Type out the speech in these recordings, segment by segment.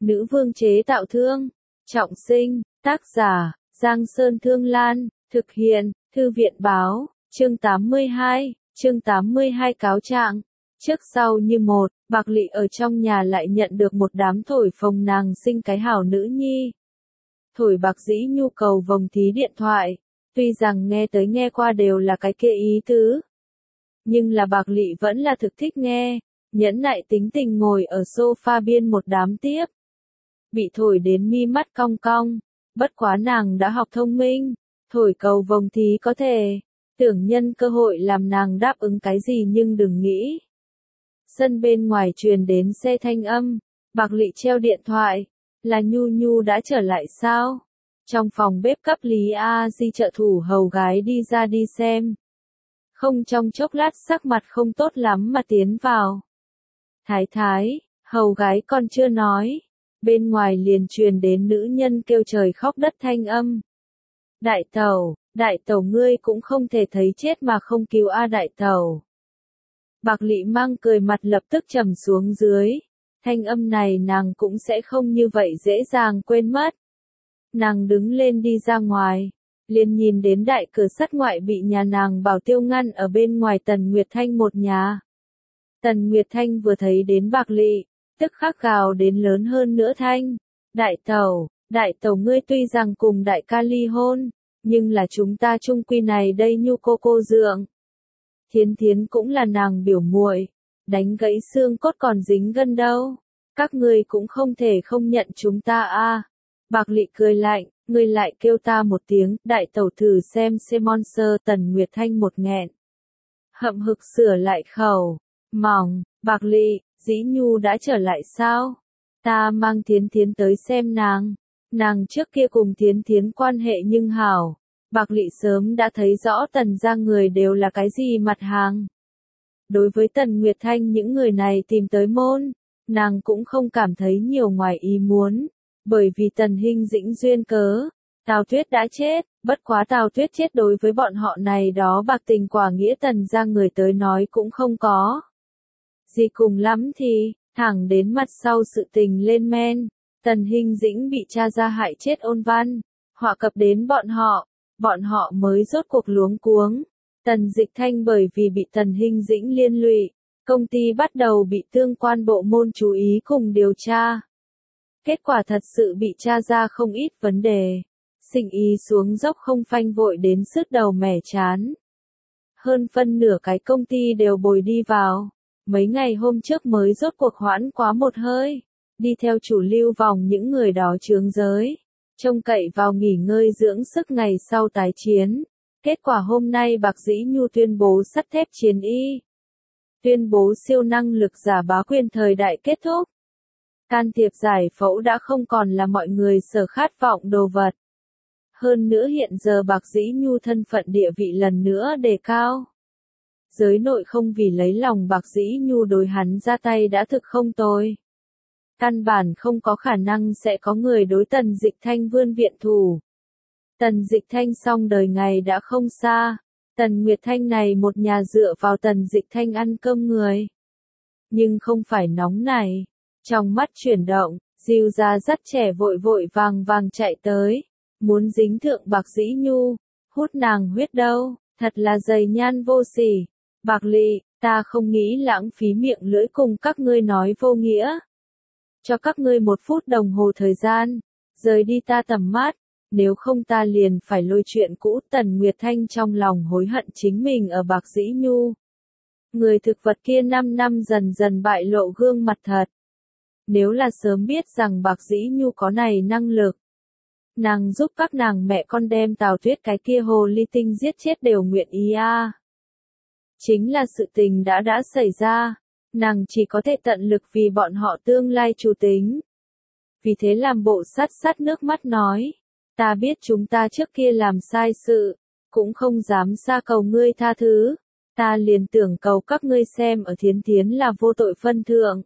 Nữ vương chế tạo thương. Trọng sinh, tác giả, Giang Sơn Thương Lan, thực hiện, Thư viện báo, chương 82 cáo trạng. Trước sau như một, Bạc Lị ở trong nhà lại nhận được một đám thổi phồng nàng sinh cái hảo nữ nhi. Thổi Bạc Dĩ nhu cầu vòng thí điện thoại, tuy rằng nghe tới nghe qua đều là cái kia ý tứ. Nhưng là Bạc Lị vẫn là thực thích nghe, nhẫn nại tính tình ngồi ở sofa biên một đám tiếp. Bị thổi đến mi mắt cong cong, bất quá nàng đã học thông minh, thổi cầu vồng thí có thể, tưởng nhân cơ hội làm nàng đáp ứng cái gì nhưng đừng nghĩ. Sân bên ngoài truyền đến xe thanh âm, Bạc Lị treo điện thoại, là Nhu Nhu đã trở lại sao? Trong phòng bếp cấp Lý A Di trợ thủ hầu gái đi ra đi xem. Không trong chốc lát sắc mặt không tốt lắm mà tiến vào. Thái thái, hầu gái còn chưa nói. Bên ngoài liền truyền đến nữ nhân kêu trời khóc đất thanh âm. Đại tẩu ngươi cũng không thể thấy chết mà không cứu a đại tẩu. Bạc Lị mang cười mặt lập tức trầm xuống dưới. Thanh âm này nàng cũng sẽ không như vậy dễ dàng quên mất. Nàng đứng lên đi ra ngoài, liền nhìn đến đại cửa sắt ngoại bị nhà nàng bảo tiêu ngăn ở bên ngoài Tần Nguyệt Thanh một nhà. Tần Nguyệt Thanh vừa thấy đến Bạc Lị, tức khắc gào đến lớn hơn nữa thanh. Đại tẩu ngươi tuy rằng cùng đại ca ly hôn, nhưng là chúng ta chung quy này đây Nhu cô dượng. Thiến Thiến cũng là nàng biểu muội, đánh gãy xương cốt còn dính gân đâu. Các ngươi cũng không thể không nhận chúng ta a. Bạc Lị cười lạnh, ngươi lại kêu ta một tiếng, đại tẩu thử xem monster. Tần Nguyệt Thanh một nghẹn. Hậm hực sửa lại khẩu, mỏng, Bạc Lị, Dĩ Nhu đã trở lại sao? Ta mang Thiến Thiến tới xem nàng. Nàng trước kia cùng Thiến Thiến quan hệ nhưng hảo. Bạc Lị sớm đã thấy rõ Tần gia người đều là cái gì mặt hàng. Đối với Tần Nguyệt Thanh những người này tìm tới môn, nàng cũng không cảm thấy nhiều ngoài ý muốn. Bởi vì Tần Hinh Dĩnh duyên cớ, Tào Tuyết đã chết, bất quá Tào Tuyết chết đối với bọn họ này đó bạc tình quả nghĩa Tần gia người tới nói cũng không có. Gì cùng lắm thì, thẳng đến mặt sau sự tình lên men, Tần Hinh Dĩnh bị cha ra hại chết ôn văn, họa cập đến bọn họ mới rốt cuộc luống cuống. Tần Dịch Thanh bởi vì bị Tần Hinh Dĩnh liên lụy, công ty bắt đầu bị tương quan bộ môn chú ý cùng điều tra. Kết quả thật sự bị tra ra không ít vấn đề, sinh ý xuống dốc không phanh vội đến sứt đầu mẻ chán. Hơn phân nửa cái công ty đều bồi đi vào. Mấy ngày hôm trước mới rốt cuộc hoãn quá một hơi, đi theo chủ lưu vòng những người đó chướng giới, trông cậy vào nghỉ ngơi dưỡng sức ngày sau tái chiến. Kết quả hôm nay Bạc Dĩ Nhu tuyên bố sắt thép chiến y. Tuyên bố siêu năng lực giả bá quyền thời đại kết thúc. Can thiệp giải phẫu đã không còn là mọi người sở khát vọng đồ vật. Hơn nữa hiện giờ Bạc Dĩ Nhu thân phận địa vị lần nữa đề cao. Giới nội không vì lấy lòng Bạc Dĩ Nhu đối hắn ra tay đã thực không tồi. Căn bản không có khả năng sẽ có người đối Tần Dịch Thanh vươn viện thủ. Tần Dịch Thanh xong đời ngày đã không xa. Tần Nguyệt Thanh này một nhà dựa vào Tần Dịch Thanh ăn cơm người. Nhưng không phải nóng này. Trong mắt chuyển động, Diêu gia dắt trẻ vội vàng chạy tới. Muốn dính thượng Bạc Dĩ Nhu, hút nàng huyết đâu, thật là dày nhan vô sỉ. Bạc Lị, ta không nghĩ lãng phí miệng lưỡi cùng các ngươi nói vô nghĩa. Cho các ngươi 1 phút đồng hồ thời gian, rời đi ta tầm mắt, nếu không ta liền phải lôi chuyện cũ. Tần Nguyệt Thanh trong lòng hối hận chính mình ở Bạc Dĩ Nhu. Người thực vật kia 5 năm dần dần bại lộ gương mặt thật. Nếu là sớm biết rằng Bạc Dĩ Nhu có này năng lực, nàng giúp các nàng mẹ con đem Tào Tuyết cái kia hồ ly tinh giết chết đều nguyện ý a. Chính là sự tình đã xảy ra, nàng chỉ có thể tận lực vì bọn họ tương lai chủ tính. Vì thế làm bộ sắt nước mắt nói, ta biết chúng ta trước kia làm sai sự, cũng không dám xa cầu ngươi tha thứ, ta liền tưởng cầu các ngươi xem ở Thiến Thiến là vô tội phân thượng.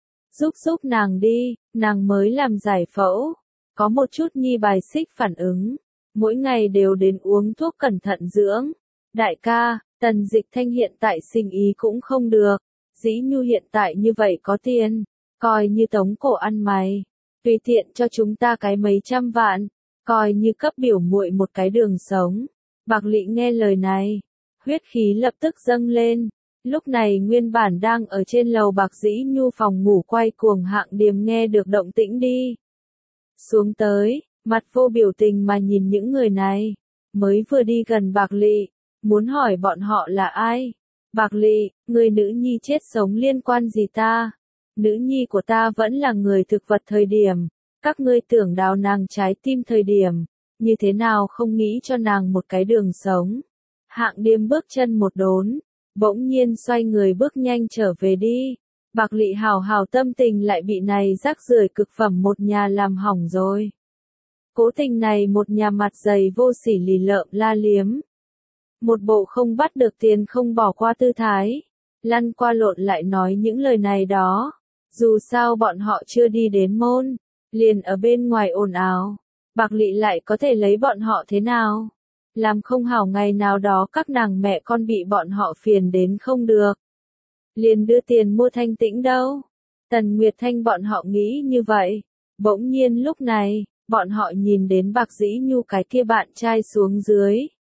Giúp nàng đi, nàng mới làm giải phẫu, có một chút nhi bài xích phản ứng, mỗi ngày đều đến uống thuốc cẩn thận dưỡng. Đại ca, Tần Dịch Thanh hiện tại sinh ý cũng không được, Dĩ Nhu hiện tại như vậy có tiền, coi như tống cổ ăn mày. tùy tiện cho chúng ta cái mấy trăm vạn, coi như cấp biểu muội một cái đường sống. Bạc Lị nghe lời này, huyết khí lập tức dâng lên. Lúc này nguyên bản đang ở trên lầu Bạc Dĩ Nhu phòng ngủ quay cuồng Hạng Điềm nghe được động tĩnh đi xuống tới, mặt vô biểu tình mà nhìn những người này, mới vừa đi gần Bạc Lị, muốn hỏi bọn họ là ai. Bạc Lị, người nữ nhi chết sống liên quan gì ta? Nữ nhi của ta vẫn là người thực vật thời điểm, các ngươi tưởng đào nàng trái tim thời điểm, như thế nào không nghĩ cho nàng một cái đường sống. Hạng Điềm bước chân một đốn, bỗng nhiên xoay người bước nhanh trở về đi. Bạc Lị hào hào tâm tình lại bị này rác rưởi cực phẩm một nhà làm hỏng rồi. Cố tình này một nhà mặt dày vô sỉ lì lợm la liếm. Một bộ không bắt được tiền không bỏ qua tư thái. Lăn qua lộn lại nói những lời này đó. Dù sao bọn họ chưa đi đến môn, liền ở bên ngoài ồn ào. Bạc Lị lại có thể lấy bọn họ thế nào? Làm không hảo ngày nào đó các nàng mẹ con bị bọn họ phiền đến không được. Liền đưa tiền mua thanh tĩnh đâu. Tần Nguyệt Thanh bọn họ nghĩ như vậy. Bỗng nhiên lúc này, bọn họ nhìn đến Bạc Dĩ Nhu cái kia bạn trai xuống dưới.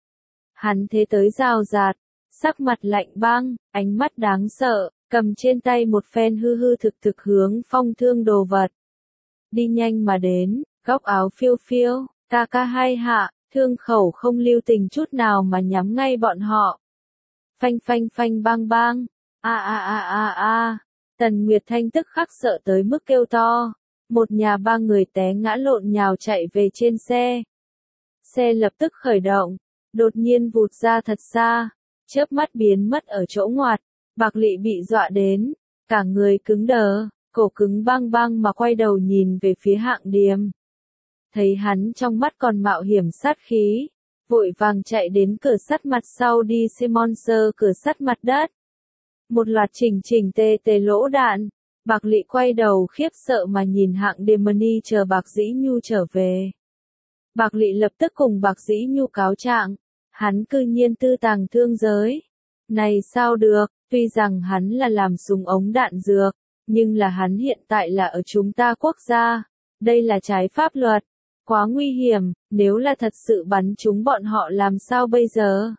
Hắn thế tới rào rạt, sắc mặt lạnh băng, ánh mắt đáng sợ, cầm trên tay một phen hư hư thực thực hướng Phong Thương đồ vật. Đi nhanh mà đến, góc áo phiêu phiêu, ca ca hai hạ, thương khẩu không lưu tình chút nào mà nhắm ngay bọn họ. Phanh phanh phanh bang bang, a a a a a, Tần Nguyệt Thanh tức khắc sợ tới mức kêu to. Một nhà ba người té ngã lộn nhào chạy về trên xe. Xe lập tức khởi động, đột nhiên vụt ra thật xa, chớp mắt biến mất ở chỗ ngoặt. Bạc Lị bị dọa đến, cả người cứng đờ, cổ cứng bang bang mà quay đầu nhìn về phía Hạng Điềm. Thấy hắn trong mắt còn mạo hiểm sát khí, vội vàng chạy đến cửa sắt mặt sau đi Simon sơ cửa sắt mặt đất. Một loạt chỉnh tề tề lỗ đạn, Bạc Lị quay đầu khiếp sợ mà nhìn Hạng Điềm Mani chờ Bạc Dĩ Nhu trở về. Bạc Lị lập tức cùng Bạc Dĩ Nhu cáo trạng, hắn cư nhiên tư tàng thương giới. Này sao được, tuy rằng hắn là làm súng ống đạn dược, nhưng là hắn hiện tại là ở chúng ta quốc gia. Đây là trái pháp luật, quá nguy hiểm, nếu là thật sự bắn chúng bọn họ làm sao bây giờ?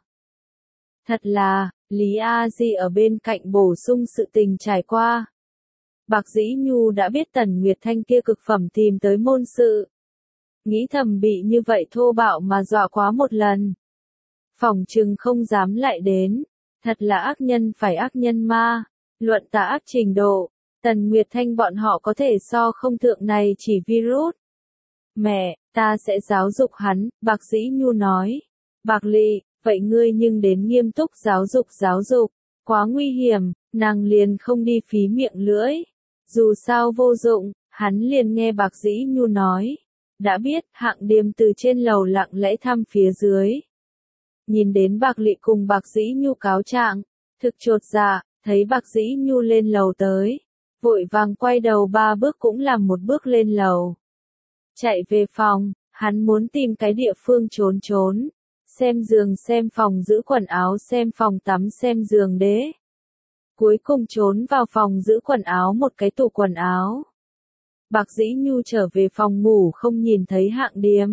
Thật là, Lý A Di ở bên cạnh bổ sung sự tình trải qua. Bạc Dĩ Nhu đã biết Tần Nguyệt Thanh kia cực phẩm tìm tới môn sự. Nghĩ thầm bị như vậy thô bạo mà dọa quá một lần. Phỏng chừng không dám lại đến. Thật là ác nhân phải ác nhân ma. Luận tà ác trình độ. Tần Nguyệt Thanh bọn họ có thể so không thượng này chỉ virus. Mẹ, ta sẽ giáo dục hắn, Bạc Dĩ Nhu nói. Bạc Lị, vậy ngươi nhưng đến nghiêm túc giáo dục. Quá nguy hiểm, nàng liền không đi phí miệng lưỡi. Dù sao vô dụng, hắn liền nghe Bạc Dĩ Nhu nói. Đã biết, Hạng Điềm từ trên lầu lặng lẽ thăm phía dưới. Nhìn đến Bạc Lị cùng Bạc Dĩ Nhu cáo trạng, thực chột dạ, thấy Bạc Dĩ Nhu lên lầu tới. Vội vàng quay đầu 3 bước cũng làm một bước lên lầu. Chạy về phòng, hắn muốn tìm cái địa phương trốn. Xem giường xem phòng giữ quần áo xem phòng tắm xem giường đế. Cuối cùng trốn vào phòng giữ quần áo một cái tủ quần áo. Bạc Dĩ Nhu trở về phòng ngủ không nhìn thấy Hạng Điềm.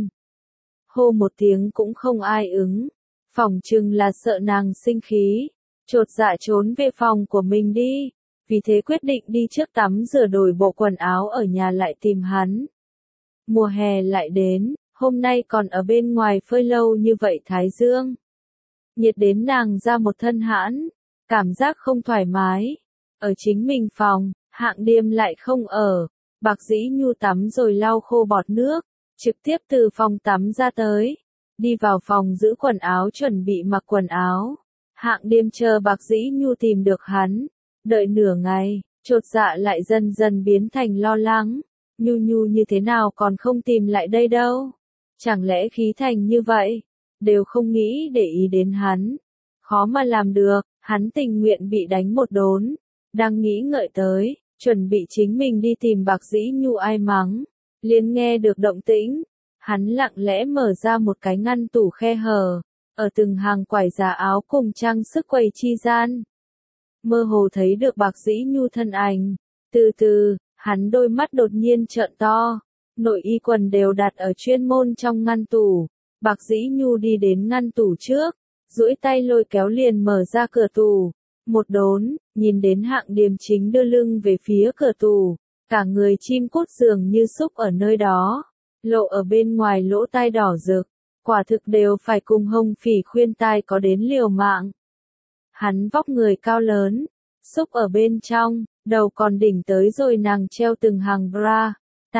Hô một tiếng cũng không ai ứng. Phỏng chừng là sợ nàng sinh khí. Chột dạ trốn về phòng của mình đi. Vì thế quyết định đi trước tắm rửa đổi bộ quần áo ở nhà lại tìm hắn. Mùa hè lại đến, hôm nay còn ở bên ngoài phơi lâu như vậy thái dương. Nhiệt đến nàng ra một thân hãn, cảm giác không thoải mái. Ở chính mình phòng, Hạng Điềm lại không ở. Bạc Dĩ Nhu tắm rồi lau khô bọt nước, trực tiếp từ phòng tắm ra tới. Đi vào phòng giữ quần áo chuẩn bị mặc quần áo. Hạng Điềm chờ Bạc Dĩ Nhu tìm được hắn. Đợi nửa ngày, chột dạ lại dần dần biến thành lo lắng. Nhu như thế nào còn không tìm lại đây đâu? Chẳng lẽ khí thành như vậy? Đều không nghĩ để ý đến hắn. Khó mà làm được, hắn tình nguyện bị đánh một đốn. Đang nghĩ ngợi tới, chuẩn bị chính mình đi tìm Bạc Dĩ Nhu ai mắng. Liền nghe được động tĩnh. Hắn lặng lẽ mở ra một cái ngăn tủ khe hở. Ở từng hàng quải giá áo cùng trang sức quầy chi gian. Mơ hồ thấy được Bạc Dĩ Nhu thân ảnh. Từ từ, Hắn đôi mắt đột nhiên trợn to, nội y quần đều đặt ở chuyên môn trong ngăn tủ. Bạc Dĩ Nhu đi đến ngăn tủ trước, duỗi tay lôi kéo liền mở ra cửa tủ. Một đốn, nhìn đến Hạng Điềm chính đưa lưng về phía cửa tủ, cả người chim cút dường như xúc ở nơi đó, lộ ở bên ngoài lỗ tai đỏ rực, quả thực đều phải cùng Hồng Phỉ khuyên tai có đến liều mạng. Hắn vóc người cao lớn, xúc ở bên trong, đầu còn đỉnh tới rồi nàng treo từng hàng bra.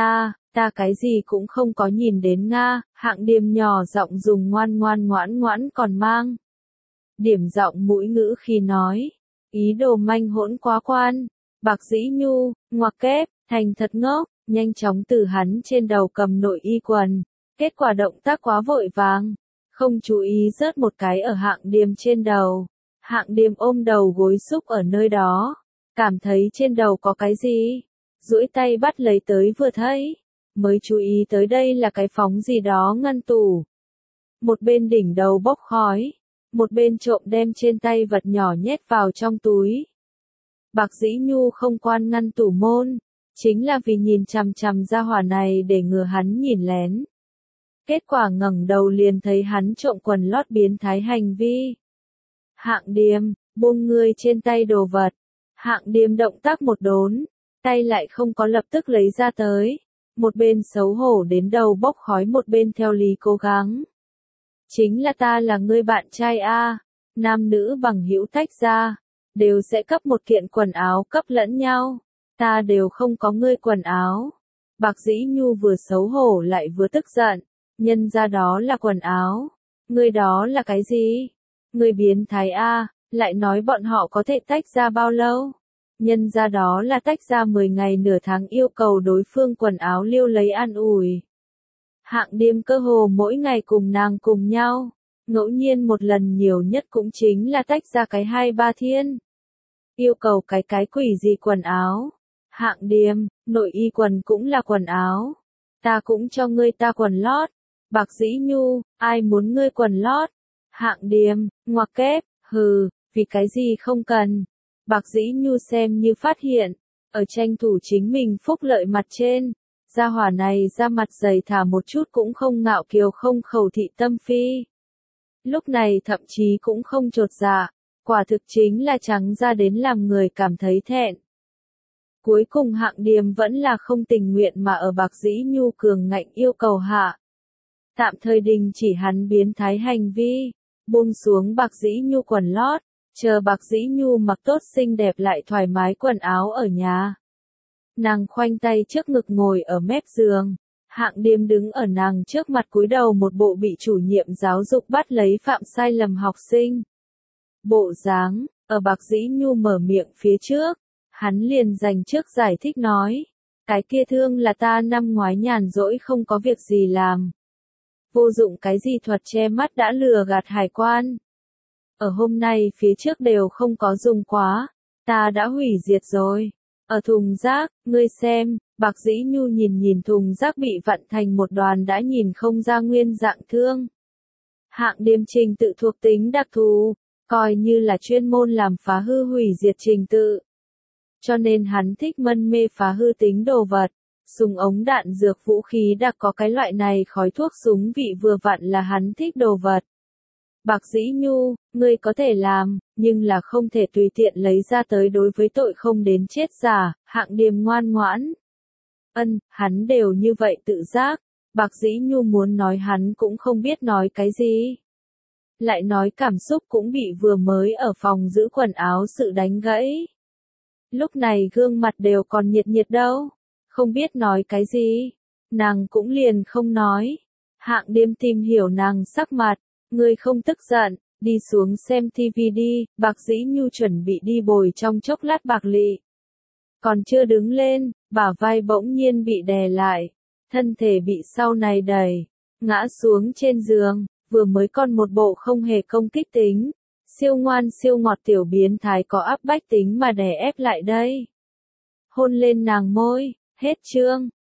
Ta cái gì cũng không có nhìn đến Nga, Hạng Điềm nhỏ giọng dùng ngoan ngoãn còn mang điểm giọng mũi ngữ khi nói, ý đồ manh hỗn quá quan. Bạc Dĩ Nhu, ngoặc kép, thành thật ngốc, nhanh chóng từ hắn trên đầu cầm nội y quần, kết quả động tác quá vội vàng, không chú ý rớt một cái ở Hạng Điềm trên đầu. Hạng Điềm ôm đầu gối xúc ở nơi đó, cảm thấy trên đầu có cái gì, duỗi tay bắt lấy tới vừa thấy, mới chú ý tới đây là cái phóng gì đó ngăn tủ. Một bên đỉnh đầu bốc khói, một bên trộm đem trên tay vật nhỏ nhét vào trong túi. Bạc Dĩ Nhu không quan ngăn tủ môn, chính là vì nhìn chằm chằm ra hỏa này để ngừa hắn nhìn lén. Kết quả ngẩng đầu liền thấy hắn trộm quần lót biến thái hành vi. Hạng Điềm, buông ngươi trên tay đồ vật. Hạng Điềm động tác một đốn, tay lại không có lập tức lấy ra tới. Một bên xấu hổ đến đầu bốc khói một bên theo lý cố gắng. Chính là ta là ngươi bạn trai a, nam nữ bằng hữu tách ra, đều sẽ cấp một kiện quần áo cấp lẫn nhau. Ta đều không có ngươi quần áo. Bạc Dĩ Nhu vừa xấu hổ lại vừa tức giận, nhân ra đó là quần áo, ngươi đó là cái gì? Ngươi biến thái a, lại nói bọn họ có thể tách ra bao lâu? Nhân ra đó là tách ra 10 ngày nửa tháng yêu cầu đối phương quần áo liêu lấy an ủi. Hạng Điềm cơ hồ mỗi ngày cùng nàng cùng nhau, ngẫu nhiên một lần nhiều nhất cũng chính là tách ra cái 2-3 thiên. Yêu cầu cái quỷ gì quần áo? Hạng Điềm, nội y quần cũng là quần áo. Ta cũng cho ngươi ta quần lót. Bạc Dĩ Nhu, ai muốn ngươi quần lót? Hạng Điềm, ngoặc kép, hừ, vì cái gì không cần. Bạc Dĩ Nhu xem như phát hiện, ở tranh thủ chính mình phúc lợi mặt trên, gia hỏa này ra mặt dày thả một chút cũng không ngạo kiều không khẩu thị tâm phi. Lúc này thậm chí cũng không chột dạ, quả thực chính là trắng ra đến làm người cảm thấy thẹn. Cuối cùng Hạng Điềm vẫn là không tình nguyện mà ở Bạc Dĩ Nhu cường ngạnh yêu cầu hạ. Tạm thời đình chỉ hắn biến thái hành vi, buông xuống Bạc Dĩ Nhu quần lót, chờ Bạc Dĩ Nhu mặc tốt xinh đẹp lại thoải mái quần áo ở nhà. Nàng khoanh tay trước ngực ngồi ở mép giường, Hạng Điềm đứng ở nàng trước mặt cúi đầu một bộ bị chủ nhiệm giáo dục bắt lấy phạm sai lầm học sinh. Bộ dáng, ở Bạc Dĩ Nhu mở miệng phía trước, hắn liền dành trước giải thích nói, cái kia thương là ta năm ngoái nhàn rỗi không có việc gì làm. Vô dụng cái gì thuật che mắt đã lừa gạt hải quan. Ở hôm nay phía trước đều không có dùng quá, ta đã hủy diệt rồi. Ở thùng rác, ngươi xem, Bạc Dĩ Nhu nhìn thùng rác bị vặn thành một đoàn đã nhìn không ra nguyên dạng thương. Hạng Điềm trình tự thuộc tính đặc thù, coi như là chuyên môn làm phá hư hủy diệt trình tự. Cho nên hắn thích mân mê phá hư tính đồ vật, súng ống đạn dược vũ khí đặc có cái loại này khói thuốc súng vị vừa vặn là hắn thích đồ vật. Bạc Dĩ Nhu, ngươi có thể làm, nhưng là không thể tùy tiện lấy ra tới đối với tội không đến chết giả. Hạng Điềm ngoan ngoãn. Hắn đều như vậy tự giác. Bạc Dĩ Nhu muốn nói hắn cũng không biết nói cái gì. Lại nói cảm xúc cũng bị vừa mới ở phòng giữ quần áo sự đánh gãy. Lúc này gương mặt đều còn nhiệt đâu. Không biết nói cái gì. Nàng cũng liền không nói. Hạng Điềm tìm hiểu nàng sắc mặt. Ngươi không tức giận, đi xuống xem TV đi. Bạc Dĩ Nhu chuẩn bị đi bồi trong chốc lát Bạc Lị. Còn chưa đứng lên, bả vai bỗng nhiên bị đè lại. Thân thể bị sau này đẩy, ngã xuống trên giường, vừa mới còn một bộ không hề công kích tính. Siêu ngoan siêu ngọt tiểu biến thái có áp bách tính mà đè ép lại đây. Hôn lên nàng môi, hết chương.